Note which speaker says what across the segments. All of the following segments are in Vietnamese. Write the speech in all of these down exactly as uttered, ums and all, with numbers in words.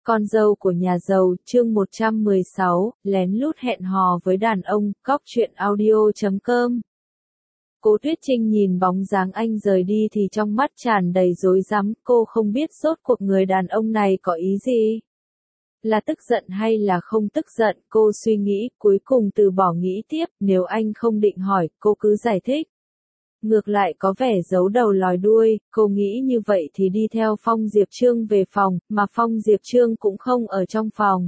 Speaker 1: Con dâu của nhà giàu, chương một trăm mười sáu, lén lút hẹn hò với đàn ông, cóc truyện audio chấm com. Cố Tuyết Trinh nhìn bóng dáng anh rời đi thì trong mắt tràn đầy rối rắm, cô không biết rốt cuộc người đàn ông này có ý gì. Là tức giận hay là không tức giận, cô suy nghĩ, cuối cùng từ bỏ nghĩ tiếp, nếu anh không định hỏi, cô cứ giải thích. Ngược lại có vẻ giấu đầu lòi đuôi, cô nghĩ như vậy thì đi theo Phong Diệp Trương về phòng, mà Phong Diệp Trương cũng không ở trong phòng.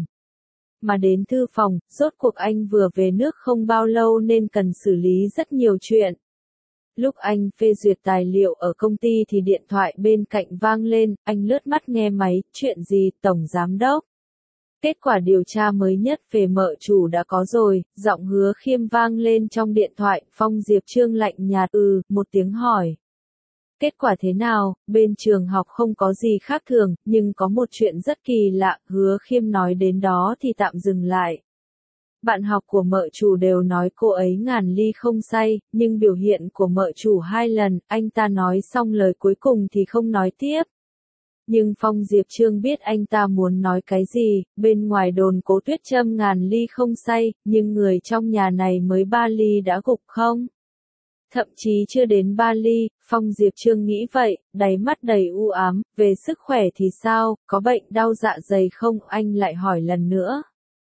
Speaker 1: Mà đến thư phòng, rốt cuộc anh vừa về nước không bao lâu nên cần xử lý rất nhiều chuyện. Lúc anh phê duyệt tài liệu ở công ty thì điện thoại bên cạnh vang lên, anh lướt mắt nghe máy, chuyện gì, Tổng Giám Đốc? Kết quả điều tra mới nhất về mợ chủ đã có rồi, giọng Hứa Khiêm vang lên trong điện thoại, Phong Diệp Trương lạnh nhạt ừ, một tiếng hỏi. Kết quả thế nào, bên trường học không có gì khác thường, nhưng có một chuyện rất kỳ lạ, Hứa Khiêm nói đến đó thì tạm dừng lại. Bạn học của mợ chủ đều nói cô ấy ngàn ly không say, nhưng biểu hiện của mợ chủ hai lần, anh ta nói xong lời cuối cùng thì không nói tiếp. Nhưng Phong Diệp Trương biết anh ta muốn nói cái gì, bên ngoài đồn Cố Tuyết Trâm ngàn ly không say, nhưng người trong nhà này mới ba ly đã gục không? Thậm chí chưa đến ba ly, Phong Diệp Trương nghĩ vậy, đáy mắt đầy u ám, về sức khỏe thì sao, có bệnh đau dạ dày không, anh lại hỏi lần nữa.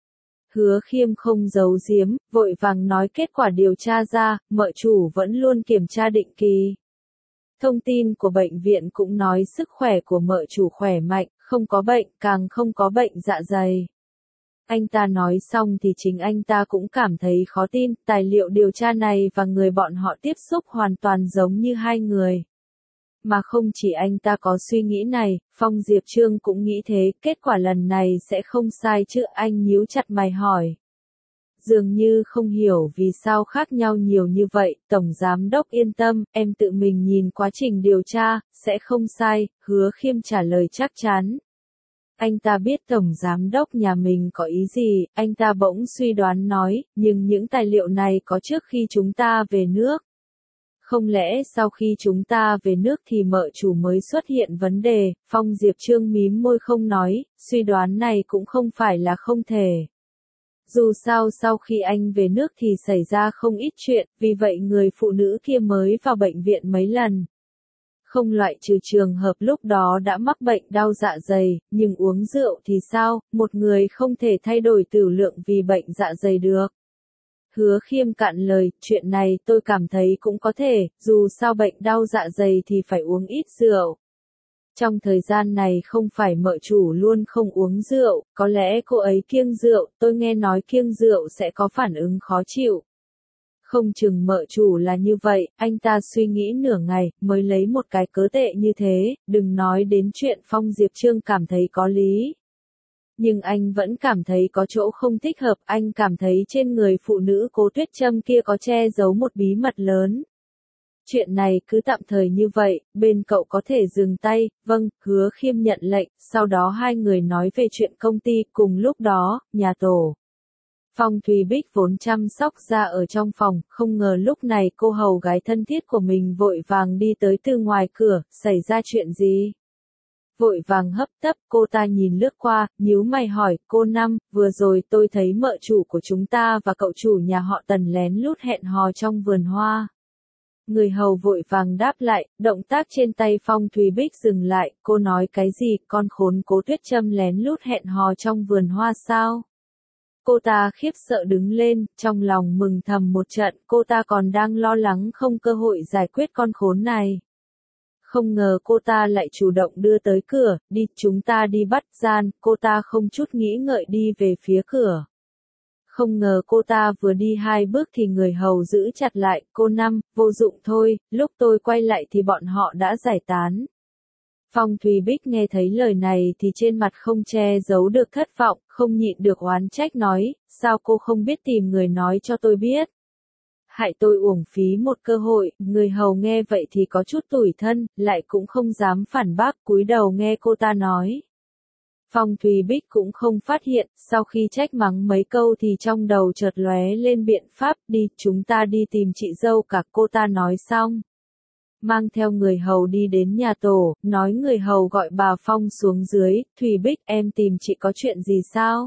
Speaker 1: Hứa Khiêm không giấu giếm, vội vàng nói kết quả điều tra ra, mợ chủ vẫn luôn kiểm tra định kỳ. Thông tin của bệnh viện cũng nói sức khỏe của mợ chủ khỏe mạnh, không có bệnh, càng không có bệnh dạ dày. Anh ta nói xong thì chính anh ta cũng cảm thấy khó tin, tài liệu điều tra này và người bọn họ tiếp xúc hoàn toàn giống như hai người. Mà không chỉ anh ta có suy nghĩ này, Phong Diệp Trương cũng nghĩ thế, kết quả lần này sẽ không sai chứ, anh nhíu chặt mày hỏi. Dường như không hiểu vì sao khác nhau nhiều như vậy, Tổng Giám Đốc yên tâm, em tự mình nhìn quá trình điều tra, sẽ không sai, Hứa Khiêm trả lời chắc chắn. Anh ta biết Tổng Giám Đốc nhà mình có ý gì, anh ta bỗng suy đoán nói, nhưng những tài liệu này có trước khi chúng ta về nước. Không lẽ sau khi chúng ta về nước thì mợ chủ mới xuất hiện vấn đề, Phong Diệp Trương mím môi không nói, suy đoán này cũng không phải là không thể. Dù sao sau khi anh về nước thì xảy ra không ít chuyện, vì vậy người phụ nữ kia mới vào bệnh viện mấy lần. Không loại trừ trường hợp lúc đó đã mắc bệnh đau dạ dày, nhưng uống rượu thì sao, một người không thể thay đổi tửu lượng vì bệnh dạ dày được. Hứa Khiêm cạn lời, chuyện này tôi cảm thấy cũng có thể, dù sao bệnh đau dạ dày thì phải uống ít rượu. Trong thời gian này không phải mợ chủ luôn không uống rượu, có lẽ cô ấy kiêng rượu, tôi nghe nói kiêng rượu sẽ có phản ứng khó chịu. Không chừng mợ chủ là như vậy, anh ta suy nghĩ nửa ngày, mới lấy một cái cớ tệ như thế, đừng nói đến chuyện Phong Diệp Trương cảm thấy có lý. Nhưng anh vẫn cảm thấy có chỗ không thích hợp, anh cảm thấy trên người phụ nữ Cố Tuyết Trâm kia có che giấu một bí mật lớn. Chuyện này cứ tạm thời như vậy, bên cậu có thể dừng tay, vâng, Hứa Khiêm nhận lệnh, sau đó hai người nói về chuyện công ty, cùng lúc đó, nhà tổ. Phong Thùy Bích vốn chăm sóc ra ở trong phòng, không ngờ lúc này cô hầu gái thân thiết của mình vội vàng đi tới từ ngoài cửa, xảy ra chuyện gì? Vội vàng hấp tấp, cô ta nhìn lướt qua, nhíu mày hỏi, cô Năm, vừa rồi tôi thấy mợ chủ của chúng ta và cậu chủ nhà họ Tần lén lút hẹn hò trong vườn hoa. Người hầu vội vàng đáp lại, động tác trên tay Phong Thùy Bích dừng lại, cô nói cái gì, con khốn Cố Tuyết Trâm lén lút hẹn hò trong vườn hoa sao? Cô ta khiếp sợ đứng lên, trong lòng mừng thầm một trận, cô ta còn đang lo lắng không cơ hội giải quyết con khốn này. Không ngờ cô ta lại chủ động đưa tới cửa, đi, chúng ta đi bắt gian, cô ta không chút nghĩ ngợi đi về phía cửa. Không ngờ cô ta vừa đi hai bước thì người hầu giữ chặt lại, cô Năm, vô dụng thôi, lúc tôi quay lại thì bọn họ đã giải tán. Phong Thùy Bích nghe thấy lời này thì trên mặt không che giấu được thất vọng, không nhịn được oán trách nói, sao cô không biết tìm người nói cho tôi biết. Hại tôi uổng phí một cơ hội, người hầu nghe vậy thì có chút tủi thân, lại cũng không dám phản bác, cúi đầu nghe cô ta nói. Phong Thùy Bích cũng không phát hiện, sau khi trách mắng mấy câu thì trong đầu chợt lóe lên biện pháp, đi, chúng ta đi tìm chị dâu cả, cô ta nói xong. mang theo người hầu đi đến nhà tổ, nói người hầu gọi bà Phong xuống dưới, Thùy Bích em tìm chị có chuyện gì sao?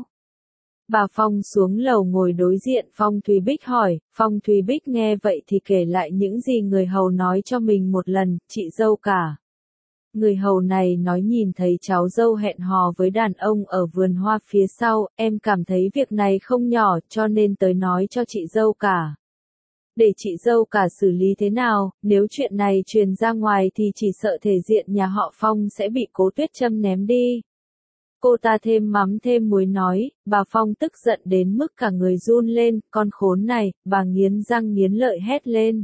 Speaker 1: Bà Phong xuống lầu ngồi đối diện Phong Thùy Bích hỏi, Phong Thùy Bích nghe vậy thì kể lại những gì người hầu nói cho mình một lần, chị dâu cả. Người hầu này nói nhìn thấy cháu dâu hẹn hò với đàn ông ở vườn hoa phía sau, em cảm thấy việc này không nhỏ cho nên tới nói cho chị dâu cả. Để chị dâu cả xử lý thế nào, nếu chuyện này truyền ra ngoài thì chỉ sợ thể diện nhà họ Phong sẽ bị Cố Tuyết Châm ném đi. Cô ta thêm mắm thêm muối nói, bà Phong tức giận đến mức cả người run lên, con khốn này, bà nghiến răng nghiến lợi hét lên.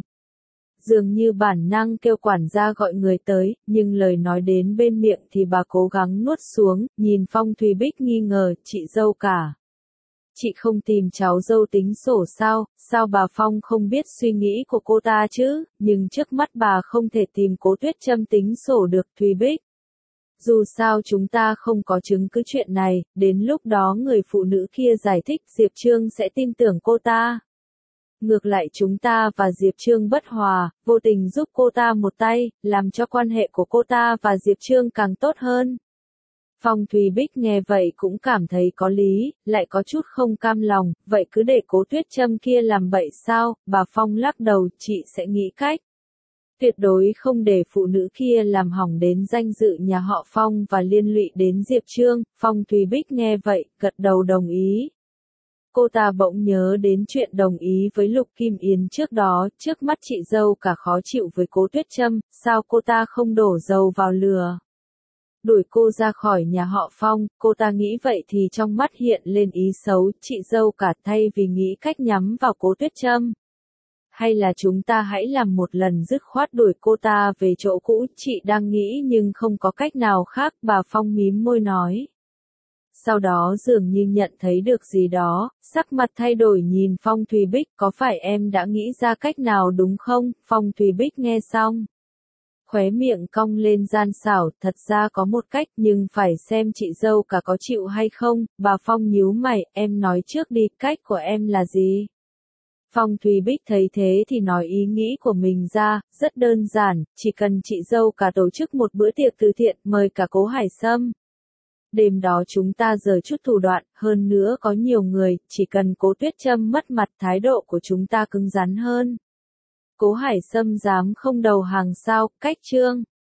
Speaker 1: Dường như bản năng kêu quản gia gọi người tới, nhưng lời nói đến bên miệng thì bà cố gắng nuốt xuống, nhìn Phong Thùy Bích nghi ngờ, chị dâu cả. Chị không tìm cháu dâu tính sổ sao, sao bà Phong không biết suy nghĩ của cô ta chứ, nhưng trước mắt bà không thể tìm Cố Tuyết Châm tính sổ được Thùy Bích. Dù sao chúng ta không có chứng cứ chuyện này, đến lúc đó người phụ nữ kia giải thích Diệp Trương sẽ tin tưởng cô ta. Ngược lại chúng ta và Diệp Trương bất hòa, vô tình giúp cô ta một tay, làm cho quan hệ của cô ta và Diệp Trương càng tốt hơn. Phong Thùy Bích nghe vậy cũng cảm thấy có lý, lại có chút không cam lòng, vậy cứ để Cố Tuyết Châm kia làm bậy sao, bà Phong lắc đầu, chị sẽ nghĩ cách. Tuyệt đối không để phụ nữ kia làm hỏng đến danh dự nhà họ Phong và liên lụy đến Diệp Trương. Phong Thùy Bích nghe vậy, gật đầu đồng ý. Cô ta bỗng nhớ đến chuyện đồng ý với Lục Kim Yến trước đó, trước mắt chị dâu cả khó chịu với Cố Tuyết Châm, sao cô ta không đổ dầu vào lửa. Đuổi cô ra khỏi nhà họ Phong, cô ta nghĩ vậy thì trong mắt hiện lên ý xấu, chị dâu cả thay vì nghĩ cách nhắm vào Cố Tuyết Châm. Hay là chúng ta hãy làm một lần dứt khoát đuổi cô ta về chỗ cũ, chị đang nghĩ nhưng không có cách nào khác, bà Phong mím môi nói. Sau đó dường như nhận thấy được gì đó, sắc mặt thay đổi nhìn Phong Thùy Bích, có phải em đã nghĩ ra cách nào đúng không? Phong Thùy Bích nghe xong. Khóe miệng cong lên gian xảo, thật ra có một cách nhưng phải xem chị dâu cả có chịu hay không, bà Phong nhíu mày, em nói trước đi, cách của em là gì? Phong Thùy Bích thấy thế thì nói ý nghĩ của mình ra, rất đơn giản, chỉ cần chị dâu cả tổ chức một bữa tiệc từ thiện, mời cả Cố Hải Sâm. Đêm đó chúng ta giở chút thủ đoạn, hơn nữa có nhiều người, chỉ cần Cố Tuyết Châm mất mặt thái độ của chúng ta cứng rắn hơn. Cố Hải Sâm dám không đầu hàng sao, cách Trương.